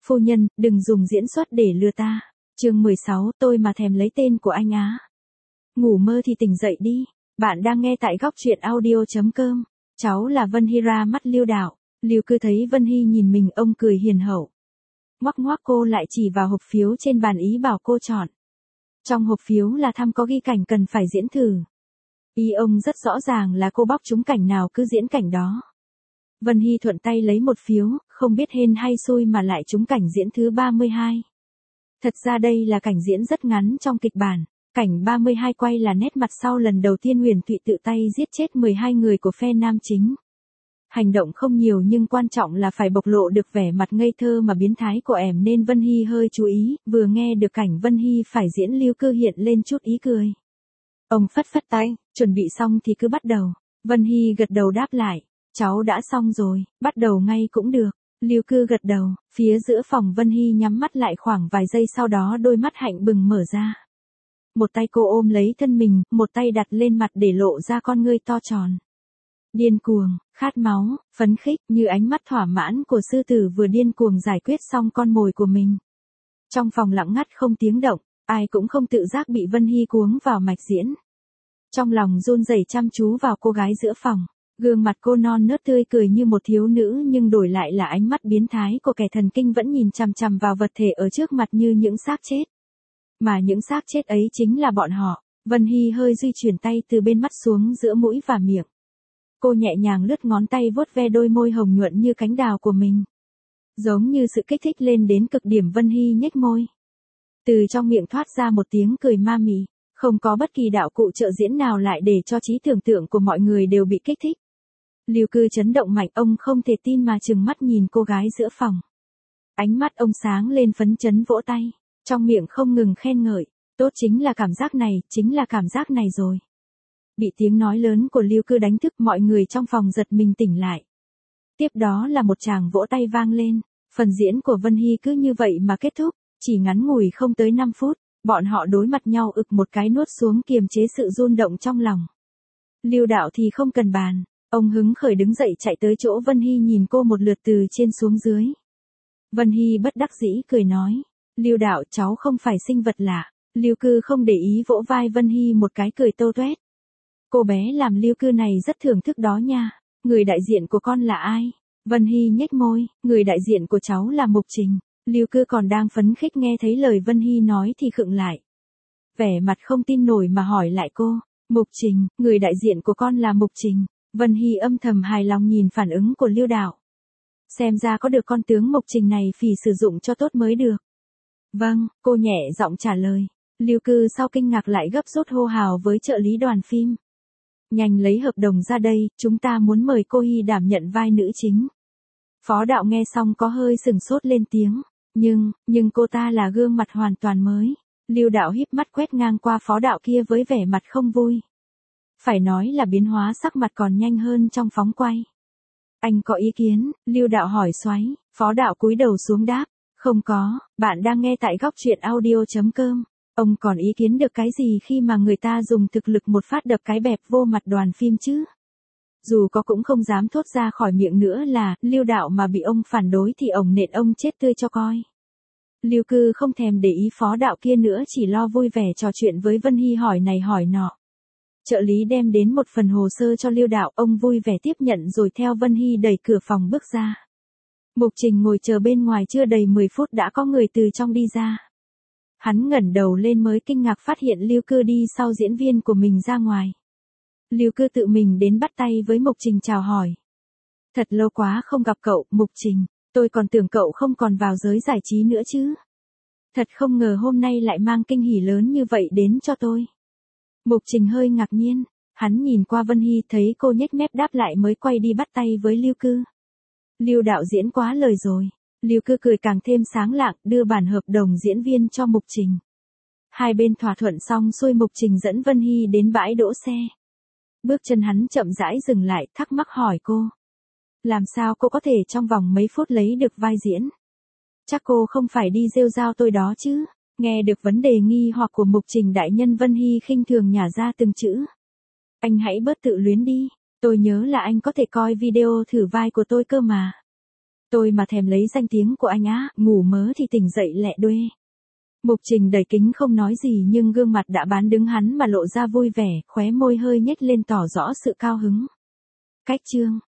Phu nhân, đừng dùng diễn xuất để lừa ta. Chương 16, tôi mà thèm lấy tên của anh á. Ngủ mơ thì tỉnh dậy đi. Bạn đang nghe tại góc truyện audio.com. Cháu là Vân Hy, ra mắt Lưu Đạo. Lưu Cư thấy Vân Hy nhìn mình, ông cười hiền hậu. Ngoắc ngoắc cô lại chỉ vào hộp phiếu trên bàn, ý bảo cô chọn. Trong hộp phiếu là thăm có ghi cảnh cần phải diễn thử. Ý ông rất rõ ràng là cô bóc trúng cảnh nào cứ diễn cảnh đó. Vân Hy thuận tay lấy một phiếu, không biết hên hay xui mà lại trúng cảnh diễn thứ 32. Thật ra đây là cảnh diễn rất ngắn trong kịch bản. Cảnh 32 quay là nét mặt sau lần đầu tiên Huyền Thụy tự tay giết chết 12 người của phe nam chính. Hành động không nhiều nhưng quan trọng là phải bộc lộ được vẻ mặt ngây thơ mà biến thái của ẻm, nên Vân Hy hơi chú ý, vừa nghe được cảnh Vân Hy phải diễn Lưu Cư hiện lên chút ý cười. Ông phất phất tay, chuẩn bị xong thì cứ bắt đầu. Vân Hy gật đầu đáp lại, cháu đã xong rồi, bắt đầu ngay cũng được. Lưu Cư gật đầu, phía giữa phòng Vân Hy nhắm mắt lại khoảng vài giây, sau đó đôi mắt hạnh bừng mở ra. Một tay cô ôm lấy thân mình, một tay đặt lên mặt để lộ ra con ngươi to tròn. Điên cuồng, khát máu, phấn khích, như ánh mắt thỏa mãn của sư tử vừa điên cuồng giải quyết xong con mồi của mình. Trong phòng lặng ngắt không tiếng động, ai cũng không tự giác bị Vân Hy cuống vào mạch diễn. Trong lòng run rẩy chăm chú vào cô gái giữa phòng. Gương mặt cô non nớt tươi cười như một thiếu nữ, nhưng đổi lại là ánh mắt biến thái của kẻ thần kinh vẫn nhìn chằm chằm vào vật thể ở trước mặt như những xác chết. Mà những xác chết ấy chính là bọn họ. Vân Hy hơi di chuyển tay từ bên mắt xuống giữa mũi và miệng. Cô nhẹ nhàng lướt ngón tay vuốt ve đôi môi hồng nhuận như cánh đào của mình. Giống như sự kích thích lên đến cực điểm, Vân Hy nhếch môi. Từ trong miệng thoát ra một tiếng cười ma mị. Không có bất kỳ đạo cụ trợ diễn nào lại để cho trí tưởng tượng của mọi người đều bị kích thích. Lưu Cư chấn động mạnh, ông không thể tin mà trừng mắt nhìn cô gái giữa phòng. Ánh mắt ông sáng lên phấn chấn, vỗ tay, trong miệng không ngừng khen ngợi. Tốt, chính là cảm giác này, chính là cảm giác này rồi. Bị tiếng nói lớn của Lưu Cư đánh thức, mọi người trong phòng giật mình tỉnh lại. Tiếp đó là một tràng vỗ tay vang lên. Phần diễn của Vân Hy cứ như vậy mà kết thúc, chỉ ngắn ngủi không tới 5 phút. Bọn họ đối mặt nhau, ực một cái nuốt xuống kiềm chế sự rung động trong lòng. Lưu Đạo thì không cần bàn, ông hứng khởi đứng dậy chạy tới chỗ Vân Hy, nhìn cô một lượt từ trên xuống dưới. Vân Hy bất đắc dĩ cười nói, Lưu Đạo, cháu không phải sinh vật lạ. Lưu Cư không để ý vỗ vai Vân Hy một cái, cười tô toét. Cô bé làm Lưu Cư này rất thưởng thức đó nha. Người đại diện của con là ai? Vân Hy nhếch môi, người đại diện của cháu là Mục Trình. Lưu Cư còn đang phấn khích, nghe thấy lời Vân Hy nói thì khựng lại. Vẻ mặt không tin nổi mà hỏi lại cô, Mục Trình, người đại diện của con là Mục Trình. Vân Hy âm thầm hài lòng nhìn phản ứng của Lưu Đạo. Xem ra có được con tướng Mục Trình này phì sử dụng cho tốt mới được. Vâng, cô nhẹ giọng trả lời. Lưu Cư sau kinh ngạc lại gấp rút hô hào với trợ lý đoàn phim. Nhanh lấy hợp đồng ra đây, chúng ta muốn mời cô Hy đảm nhận vai nữ chính. Phó Đạo nghe xong có hơi sừng sốt, lên tiếng. Nhưng cô ta là gương mặt hoàn toàn mới. Lưu Đạo híp mắt quét ngang qua Phó Đạo kia với vẻ mặt không vui. Phải nói là biến hóa sắc mặt còn nhanh hơn trong phóng quay. Anh có ý kiến? Lưu Đạo hỏi xoáy. Phó Đạo cúi đầu xuống đáp. Không có, bạn đang nghe tại góc truyện audio.com. Ông còn ý kiến được cái gì khi mà người ta dùng thực lực một phát đập cái bẹp vô mặt đoàn phim chứ? Dù có cũng không dám thốt ra khỏi miệng nữa là, Lưu Đạo mà bị ông phản đối thì ổng nện ông chết tươi cho coi. Lưu Cư không thèm để ý Phó Đạo kia nữa, chỉ lo vui vẻ trò chuyện với Vân Hy, hỏi này hỏi nọ. Trợ lý đem đến một phần hồ sơ cho Lưu Đạo, ông vui vẻ tiếp nhận rồi theo Vân Hy đẩy cửa phòng bước ra. Mục Trình ngồi chờ bên ngoài chưa đầy 10 phút đã có người từ trong đi ra. Hắn ngẩng đầu lên mới kinh ngạc phát hiện Lưu Cư đi sau diễn viên của mình ra ngoài. Lưu Cư tự mình đến bắt tay với Mục Trình chào hỏi. Thật lâu quá không gặp cậu, Mục Trình, tôi còn tưởng cậu không còn vào giới giải trí nữa chứ. Thật không ngờ hôm nay lại mang kinh hỉ lớn như vậy đến cho tôi. Mục Trình hơi ngạc nhiên, hắn nhìn qua Vân Hy thấy cô nhếch mép đáp lại mới quay đi bắt tay với Lưu Cư. Lưu Đạo diễn quá lời rồi. Lưu Cư cười càng thêm sáng lạng, đưa bản hợp đồng diễn viên cho Mục Trình. Hai bên thỏa thuận xong xuôi, Mục Trình dẫn Vân Hy đến bãi đỗ xe. Bước chân hắn chậm rãi dừng lại, thắc mắc hỏi cô. Làm sao cô có thể trong vòng mấy phút lấy được vai diễn? Chắc cô không phải đi rêu rao tôi đó chứ? Nghe được vấn đề nghi hoặc của Mục Trình đại nhân, Vân Hy khinh thường nhả ra từng chữ. Anh hãy bớt tự luyến đi, tôi nhớ là anh có thể coi video thử vai của tôi cơ mà. Tôi mà thèm lấy danh tiếng của anh á, ngủ mớ thì tỉnh dậy lẹ đuê. Mục Trình đẩy kính không nói gì nhưng gương mặt đã bán đứng hắn mà lộ ra vui vẻ, khóe môi hơi nhếch lên tỏ rõ sự cao hứng. Cách chương